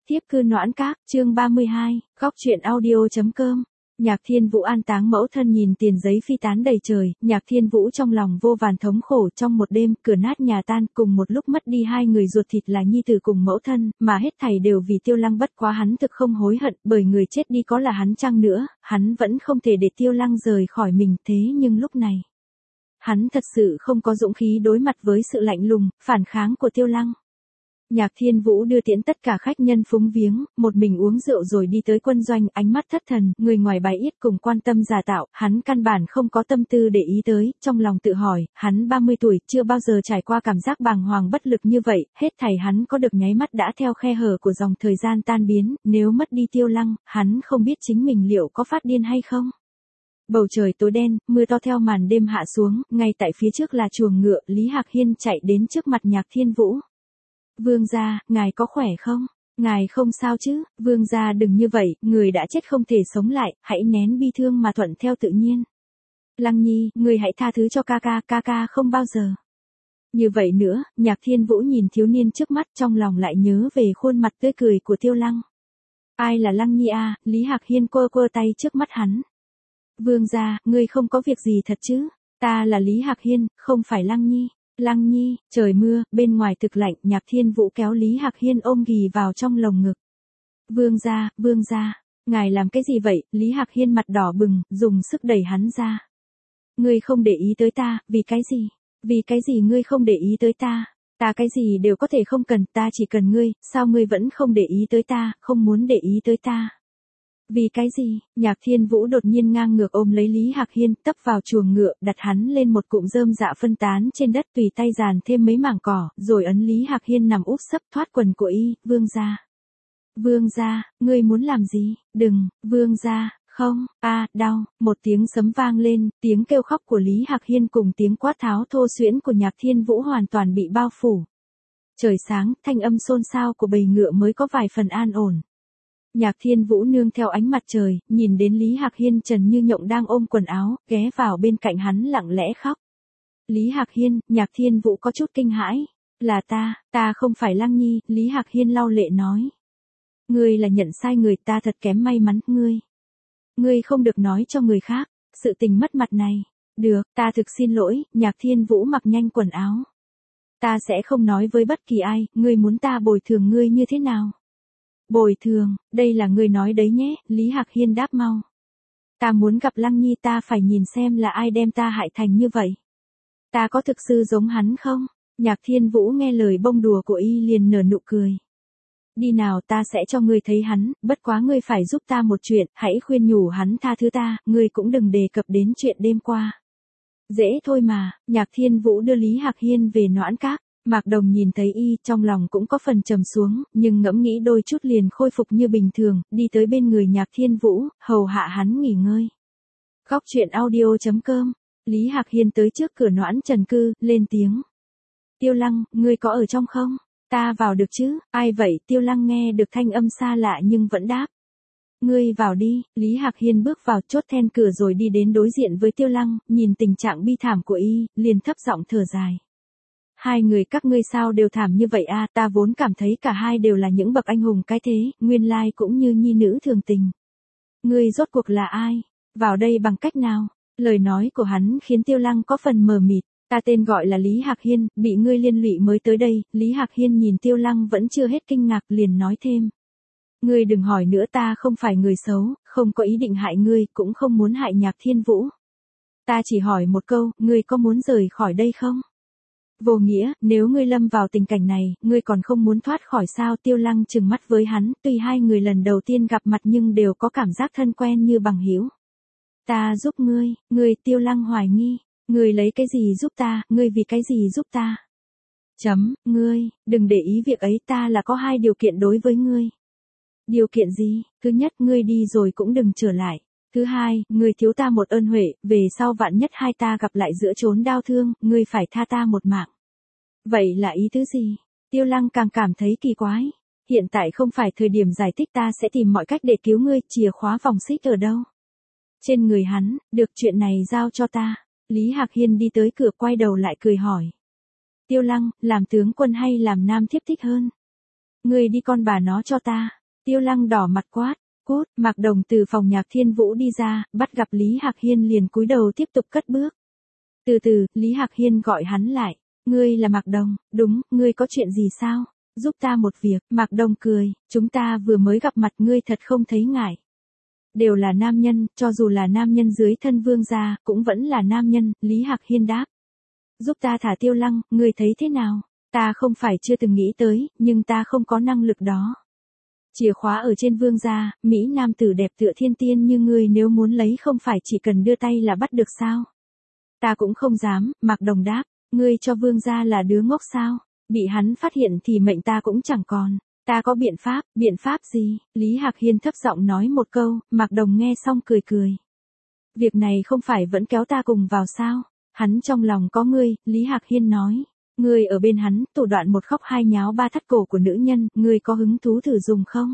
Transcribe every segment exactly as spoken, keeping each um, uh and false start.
Tiếp cư noãn các, chương ba mươi hai, góc truyện audio chấm com. Nhạc Thiên Vũ an táng mẫu thân nhìn tiền giấy phi tán đầy trời, Nhạc Thiên Vũ trong lòng vô vàn thống khổ trong một đêm, cửa nát nhà tan, cùng một lúc mất đi hai người ruột thịt là nhi tử cùng mẫu thân, mà hết thảy đều vì Tiêu Lăng, bất quá hắn thực không hối hận, bởi người chết đi có là hắn chăng nữa, hắn vẫn không thể để Tiêu Lăng rời khỏi mình, thế nhưng lúc này, hắn thật sự không có dũng khí đối mặt với sự lạnh lùng, phản kháng của Tiêu Lăng. Nhạc Thiên Vũ đưa tiễn tất cả khách nhân phúng viếng, một mình uống rượu rồi đi tới quân doanh, ánh mắt thất thần, người ngoài bài yết cùng quan tâm giả tạo, hắn căn bản không có tâm tư để ý tới, trong lòng tự hỏi, hắn ba mươi tuổi, chưa bao giờ trải qua cảm giác bàng hoàng bất lực như vậy, hết thảy hắn có được nháy mắt đã theo khe hở của dòng thời gian tan biến, nếu mất đi Tiêu Lăng, hắn không biết chính mình liệu có phát điên hay không. Bầu trời tối đen, mưa to theo màn đêm hạ xuống, ngay tại phía trước là chuồng ngựa, Lý Hạc Hiên chạy đến trước mặt Nhạc Thiên Vũ. Vương gia, ngài có khỏe không? Ngài không sao chứ? Vương gia đừng như vậy, người đã chết không thể sống lại, hãy nén bi thương mà thuận theo tự nhiên. Lăng Nhi, người hãy tha thứ cho ca ca, ca ca không bao giờ. Như vậy nữa, Nhạc Thiên Vũ nhìn thiếu niên trước mắt, trong lòng lại nhớ về khuôn mặt tươi cười của Tiêu Lăng. Ai là Lăng Nhi a? Lý Hạc Hiên quơ quơ tay trước mắt hắn. Vương gia, ngươi không có việc gì thật chứ? Ta là Lý Hạc Hiên, không phải Lăng Nhi. Lăng Nhi, trời mưa, bên ngoài thực lạnh, Nhạc Thiên Vũ kéo Lý Hạc Hiên ôm ghì vào trong lồng ngực. Vương gia, vương gia, ngài làm cái gì vậy? Lý Hạc Hiên mặt đỏ bừng, dùng sức đẩy hắn ra. Ngươi không để ý tới ta, vì cái gì? Vì cái gì ngươi không để ý tới ta? Ta cái gì đều có thể không cần, ta chỉ cần ngươi, sao ngươi vẫn không để ý tới ta, không muốn để ý tới ta? Vì cái gì? Nhạc Thiên Vũ đột nhiên ngang ngược ôm lấy Lý Hạc Hiên, tấp vào chuồng ngựa, đặt hắn lên một cụm rơm dạ phân tán trên đất, tùy tay dàn thêm mấy mảng cỏ, rồi ấn Lý Hạc Hiên nằm úp sấp thoát quần của y, vương gia. Vương gia, ngươi muốn làm gì? Đừng, vương gia, không, a, đau, một tiếng sấm vang lên, tiếng kêu khóc của Lý Hạc Hiên cùng tiếng quát tháo thô xuyễn của Nhạc Thiên Vũ hoàn toàn bị bao phủ. Trời sáng, thanh âm xôn xao của bầy ngựa mới có vài phần an ổn. Nhạc Thiên Vũ nương theo ánh mặt trời, nhìn đến Lý Hạc Hiên trần như nhộng đang ôm quần áo, ghé vào bên cạnh hắn lặng lẽ khóc. Lý Hạc Hiên, Nhạc Thiên Vũ có chút kinh hãi. Là ta, ta không phải Lăng Nhi, Lý Hạc Hiên lau lệ nói. Ngươi là nhận sai người, ta thật kém may mắn, ngươi. Ngươi không được nói cho người khác, sự tình mất mặt này. Được, ta thực xin lỗi, Nhạc Thiên Vũ mặc nhanh quần áo. Ta sẽ không nói với bất kỳ ai, ngươi muốn ta bồi thường ngươi như thế nào? Bồi thường, đây là ngươi nói đấy nhé, Lý Hạc Hiên đáp mau. Ta muốn gặp Lăng Nhi, ta phải nhìn xem là ai đem ta hại thành như vậy. Ta có thực sự giống hắn không? Nhạc Thiên Vũ nghe lời bông đùa của y liền nở nụ cười. Đi nào, ta sẽ cho ngươi thấy hắn, bất quá ngươi phải giúp ta một chuyện, hãy khuyên nhủ hắn tha thứ ta, ngươi cũng đừng đề cập đến chuyện đêm qua. Dễ thôi mà, Nhạc Thiên Vũ đưa Lý Hạc Hiên về noãn các. Mạc Đồng nhìn thấy y, trong lòng cũng có phần trầm xuống, nhưng ngẫm nghĩ đôi chút liền khôi phục như bình thường, đi tới bên người Nhạc Thiên Vũ, hầu hạ hắn nghỉ ngơi. Góc truyện audio chấm com. Lý Hạc Hiên tới trước cửa noãn trần cư, lên tiếng. Tiêu Lăng, ngươi có ở trong không? Ta vào được chứ? Ai vậy? Tiêu Lăng nghe được thanh âm xa lạ nhưng vẫn đáp. Ngươi vào đi. Lý Hạc Hiên bước vào, chốt then cửa rồi đi đến đối diện với Tiêu Lăng, nhìn tình trạng bi thảm của y, liền thấp giọng thở dài. Hai người các ngươi sao đều thảm như vậy a? Ta vốn cảm thấy cả hai đều là những bậc anh hùng cái thế, nguyên lai cũng như nhi nữ thường tình. Ngươi rốt cuộc là ai? Vào đây bằng cách nào? Lời nói của hắn khiến Tiêu Lăng có phần mờ mịt. Ta tên gọi là Lý Hạc Hiên, bị ngươi liên lụy mới tới đây. Lý Hạc Hiên nhìn Tiêu Lăng vẫn chưa hết kinh ngạc, liền nói thêm. Ngươi đừng hỏi nữa, ta không phải người xấu, không có ý định hại ngươi, cũng không muốn hại Nhạc Thiên Vũ. Ta chỉ hỏi một câu, ngươi có muốn rời khỏi đây không? Vô nghĩa, nếu ngươi lâm vào tình cảnh này, ngươi còn không muốn thoát khỏi sao? Tiêu Lăng trừng mắt với hắn, tuy hai người lần đầu tiên gặp mặt nhưng đều có cảm giác thân quen như bằng hữu. Ta giúp ngươi, ngươi. Tiêu Lăng hoài nghi, ngươi lấy cái gì giúp ta, ngươi vì cái gì giúp ta? Chấm, ngươi, đừng để ý việc ấy, ta là có hai điều kiện đối với ngươi. Điều kiện gì? Thứ nhất, ngươi đi rồi cũng đừng trở lại. Thứ hai, ngươi thiếu ta một ơn huệ, về sau vạn nhất hai ta gặp lại giữa chốn đau thương, ngươi phải tha ta một mạng. Vậy là ý thứ gì? Tiêu Lăng càng cảm thấy kỳ quái. Hiện tại không phải thời điểm giải thích, ta sẽ tìm mọi cách để cứu ngươi, chìa khóa vòng xích ở đâu? Trên người hắn, được, chuyện này giao cho ta. Lý Hạc Hiên đi tới cửa, quay đầu lại cười hỏi. Tiêu Lăng, làm tướng quân hay làm nam thiếp thích hơn? Ngươi đi con bà nó cho ta. Tiêu Lăng đỏ mặt quát, cút. Mạc Đồng từ phòng Nhạc Thiên Vũ đi ra, bắt gặp Lý Hạc Hiên liền cúi đầu tiếp tục cất bước. Từ từ, Lý Hạc Hiên gọi hắn lại, ngươi là Mạc Đồng, đúng, ngươi có chuyện gì sao? Giúp ta một việc. Mạc Đồng cười, chúng ta vừa mới gặp mặt, ngươi thật không thấy ngại. Đều là nam nhân, cho dù là nam nhân dưới thân vương gia, cũng vẫn là nam nhân. Lý Hạc Hiên đáp. Giúp ta thả Tiêu Lăng, ngươi thấy thế nào? Ta không phải chưa từng nghĩ tới, nhưng ta không có năng lực đó. Chìa khóa ở trên vương gia, Mỹ nam tử đẹp tựa thiên tiên như ngươi nếu muốn lấy không phải chỉ cần đưa tay là bắt được sao? Ta cũng không dám. Mạc Đồng đáp, ngươi cho vương gia là đứa ngốc sao? Bị hắn phát hiện thì mệnh ta cũng chẳng còn. Ta có biện pháp. Biện pháp gì? Lý Hạc Hiên thấp giọng nói một câu, Mạc Đồng nghe xong cười cười. Việc này không phải vẫn kéo ta cùng vào sao? Hắn trong lòng có ngươi. Lý Hạc Hiên nói. Ngươi ở bên hắn, thủ đoạn một khóc hai nháo ba thắt cổ của nữ nhân, ngươi có hứng thú thử dùng không?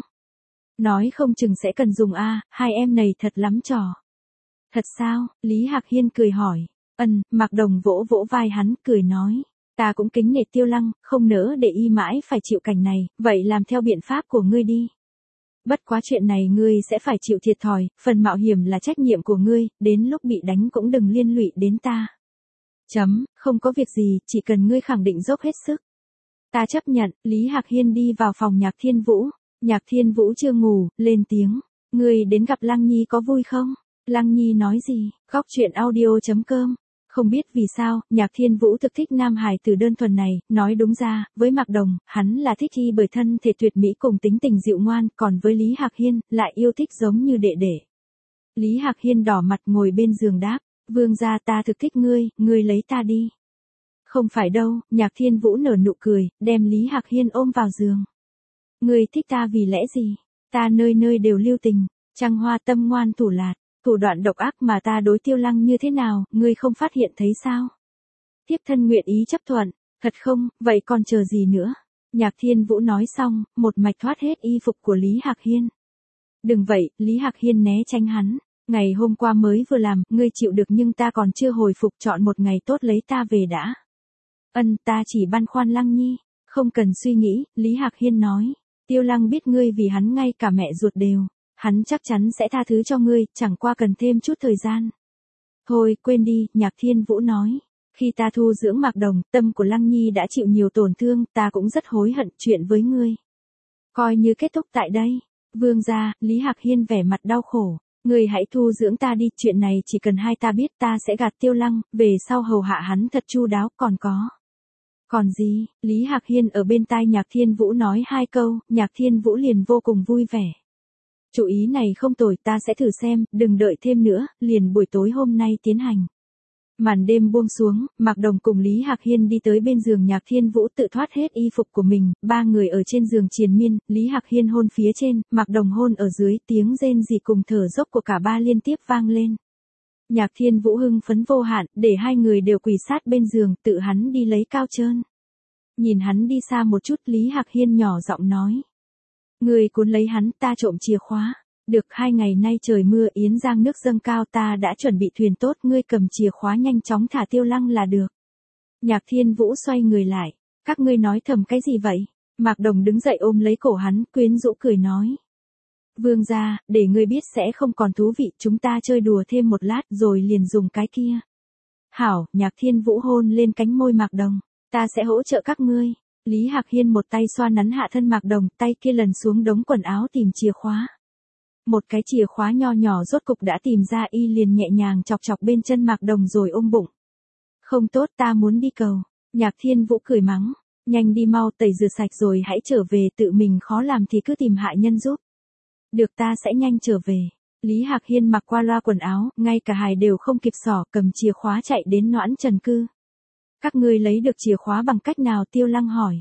Nói không chừng sẽ cần dùng a, hai em này thật lắm trò. Thật sao? Lý Hạc Hiên cười hỏi. Ân. Mạc Đồng vỗ vỗ vai hắn, cười nói. Ta cũng kính nể Tiêu Lăng, không nỡ để y mãi phải chịu cảnh này, vậy làm theo biện pháp của ngươi đi. Bất quá chuyện này ngươi sẽ phải chịu thiệt thòi, phần mạo hiểm là trách nhiệm của ngươi, đến lúc bị đánh cũng đừng liên lụy đến ta. Chấm, không có việc gì, chỉ cần ngươi khẳng định dốc hết sức. Ta chấp nhận. Lý Hạc Hiên đi vào phòng Nhạc Thiên Vũ. Nhạc Thiên Vũ chưa ngủ, lên tiếng. Ngươi đến gặp Lăng Nhi có vui không? Lăng Nhi nói gì? Góc truyện audio chấm com. Không biết vì sao, Nhạc Thiên Vũ thực thích nam hài tử đơn thuần này, nói đúng ra, với Mạc Đồng, hắn là thích y bởi thân thể tuyệt mỹ cùng tính tình dịu ngoan, còn với Lý Hạc Hiên, lại yêu thích giống như đệ đệ. Lý Hạc Hiên đỏ mặt ngồi bên giường đáp, vương gia ta thực thích ngươi, ngươi lấy ta đi. Không phải đâu. Nhạc Thiên Vũ nở nụ cười, đem Lý Hạc Hiên ôm vào giường. Ngươi thích ta vì lẽ gì? Ta nơi nơi đều lưu tình, trăng hoa tâm ngoan thủ lạt. Thủ đoạn độc ác mà ta đối Tiêu Lăng như thế nào, ngươi không phát hiện thấy sao? Thiếp thân nguyện ý chấp thuận. Thật không? Vậy còn chờ gì nữa? Nhạc Thiên Vũ nói xong, một mạch thoát hết y phục của Lý Hạc Hiên. Đừng vậy. Lý Hạc Hiên né tránh hắn. Ngày hôm qua mới vừa làm, ngươi chịu được nhưng ta còn chưa hồi phục, chọn một ngày tốt lấy ta về đã. Ân, ta chỉ băn khoăn Lăng Nhi. Không cần suy nghĩ. Lý Hạc Hiên nói. Tiêu Lăng biết ngươi vì hắn ngay cả mẹ ruột đều. Hắn chắc chắn sẽ tha thứ cho ngươi, chẳng qua cần thêm chút thời gian. Thôi, quên đi. Nhạc Thiên Vũ nói. Khi ta thu dưỡng Mạc Đồng, tâm của Lăng Nhi đã chịu nhiều tổn thương, ta cũng rất hối hận chuyện với ngươi. Coi như kết thúc tại đây. Vương gia. Lý Hạc Hiên vẻ mặt đau khổ. Ngươi hãy thu dưỡng ta đi, chuyện này chỉ cần hai ta biết, ta sẽ gạt Tiêu Lăng, về sau hầu hạ hắn thật chu đáo, còn có. Còn gì? Lý Hạc Hiên ở bên tai Nhạc Thiên Vũ nói hai câu, Nhạc Thiên Vũ liền vô cùng vui vẻ. Chủ ý này không tồi, ta sẽ thử xem, đừng đợi thêm nữa, liền buổi tối hôm nay tiến hành. Màn đêm buông xuống, Mạc Đồng cùng Lý Hạc Hiên đi tới bên giường Nhạc Thiên Vũ tự thoát hết y phục của mình, ba người ở trên giường triền miên, Lý Hạc Hiên hôn phía trên, Mạc Đồng hôn ở dưới, tiếng rên rỉ cùng thở dốc của cả ba liên tiếp vang lên. Nhạc Thiên Vũ hưng phấn vô hạn, để hai người đều quỳ sát bên giường, tự hắn đi lấy cao trơn. Nhìn hắn đi xa một chút, Lý Hạc Hiên nhỏ giọng nói. Người cuốn lấy hắn, ta trộm chìa khóa. Được, hai ngày nay trời mưa Yến Giang nước dâng cao, ta đã chuẩn bị thuyền tốt, ngươi cầm chìa khóa nhanh chóng thả Tiêu Lăng là được. Nhạc Thiên Vũ xoay người lại. Các ngươi nói thầm cái gì vậy? Mạc Đồng đứng dậy ôm lấy cổ hắn, quyến rũ cười nói. Vương gia, để ngươi biết sẽ không còn thú vị, chúng ta chơi đùa thêm một lát rồi liền dùng cái kia. Hảo. Nhạc Thiên Vũ hôn lên cánh môi Mạc Đồng. Ta sẽ hỗ trợ các ngươi. Lý Hạc Hiên một tay xoa nắn hạ thân Mạc Đồng, tay kia lần xuống đống quần áo tìm chìa khóa. Một cái chìa khóa nho nhỏ rốt cục đã tìm ra, y liền nhẹ nhàng chọc chọc bên chân Mạc Đồng rồi ôm bụng. Không tốt, ta muốn đi cầu. Nhạc Thiên Vũ cười mắng. Nhanh đi mau, tẩy rửa sạch rồi hãy trở về, tự mình khó làm thì cứ tìm hạ nhân giúp. Được, ta sẽ nhanh trở về. Lý Hạc Hiên mặc qua loa quần áo, ngay cả hài đều không kịp xỏ, cầm chìa khóa chạy đến Noãn Trần cư. Các ngươi lấy được chìa khóa bằng cách nào? Tiêu Lăng hỏi.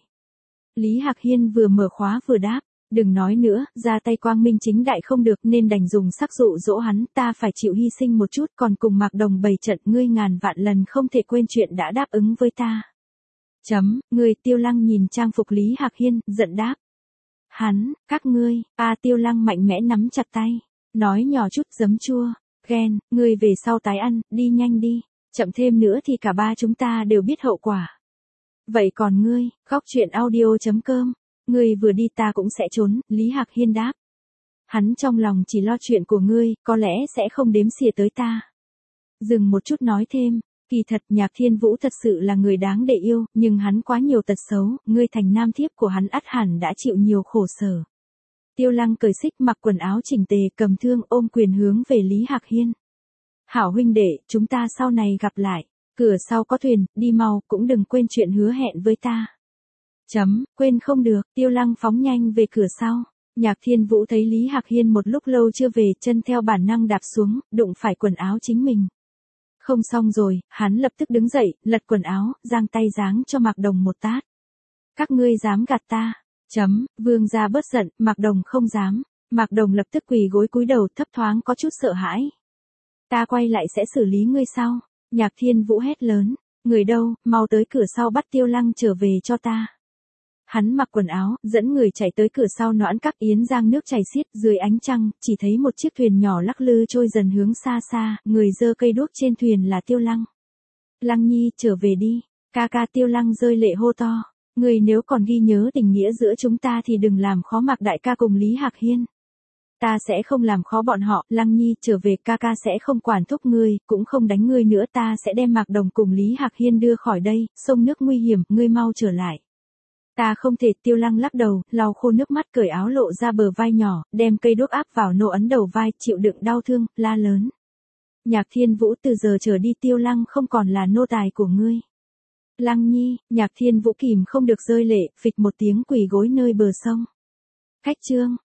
Lý Hạc Hiên vừa mở khóa vừa đáp. Đừng nói nữa, ra tay quang minh chính đại không được nên đành dùng sắc dụ dỗ hắn, ta phải chịu hy sinh một chút, còn cùng Mạc Đồng bày trận, ngươi ngàn vạn lần không thể quên chuyện đã đáp ứng với ta. Chấm, ngươi. Tiêu Lăng nhìn trang phục Lý Hạc Hiên, giận đáp. Hắn, các ngươi. A Tiêu Lăng mạnh mẽ nắm chặt tay, nói nhỏ chút, giấm chua, ghen, ngươi về sau tái ăn, đi nhanh đi, chậm thêm nữa thì cả ba chúng ta đều biết hậu quả. Vậy còn ngươi? Góc truyện audio chấm com. Ngươi vừa đi ta cũng sẽ trốn. Lý Hạc Hiên đáp. Hắn trong lòng chỉ lo chuyện của ngươi, có lẽ sẽ không đếm xỉa tới ta. Dừng một chút nói thêm, kỳ thật Nhạc Thiên Vũ thật sự là người đáng để yêu, nhưng hắn quá nhiều tật xấu, ngươi thành nam thiếp của hắn ắt hẳn đã chịu nhiều khổ sở. Tiêu Lăng cởi xích mặc quần áo chỉnh tề cầm thương ôm quyền hướng về Lý Hạc Hiên. Hảo huynh đệ, chúng ta sau này gặp lại. Cửa sau có thuyền, đi mau, cũng đừng quên chuyện hứa hẹn với ta. Chấm, quên không được, Tiêu Lăng phóng nhanh về cửa sau. Nhạc Thiên Vũ thấy Lý Hạc Hiên một lúc lâu chưa về, chân theo bản năng đạp xuống, đụng phải quần áo chính mình. Không xong rồi, hắn lập tức đứng dậy, lật quần áo, giang tay giáng cho Mạc Đồng một tát. Các ngươi dám gạt ta. Chấm, vương gia bớt giận, Mạc Đồng không dám. Mạc Đồng lập tức quỳ gối cúi đầu, thấp thoáng có chút sợ hãi. Ta quay lại sẽ xử lý ngươi sau. Nhạc Thiên Vũ hét lớn. Người đâu, mau tới cửa sau bắt Tiêu Lăng trở về cho ta. Hắn mặc quần áo, dẫn người chạy tới cửa sau noãn các yến giang nước chảy xiết, dưới ánh trăng, chỉ thấy một chiếc thuyền nhỏ lắc lư trôi dần hướng xa xa, người giơ cây đuốc trên thuyền là Tiêu Lăng. Lăng nhi, trở về đi. Ca ca. Tiêu Lăng rơi lệ hô to. Người nếu còn ghi nhớ tình nghĩa giữa chúng ta thì đừng làm khó Mạc đại ca cùng Lý Hạc Hiên. Ta sẽ không làm khó bọn họ, Lăng nhi, trở về, ca ca sẽ không quản thúc ngươi, cũng không đánh ngươi nữa, ta sẽ đem Mạc Đồng cùng Lý Hạc Hiên đưa khỏi đây, sông nước nguy hiểm, ngươi mau trở lại. Ta không thể. Tiêu Lăng lắc đầu, lau khô nước mắt, cởi áo lộ ra bờ vai nhỏ, đem cây đuốc áp vào nô ấn đầu vai, chịu đựng đau thương, la lớn. Nhạc Thiên Vũ, từ giờ trở đi Tiêu Lăng không còn là nô tài của ngươi. Lăng nhi. Nhạc Thiên Vũ kìm không được rơi lệ, phịch một tiếng quỳ gối nơi bờ sông. Khách chương.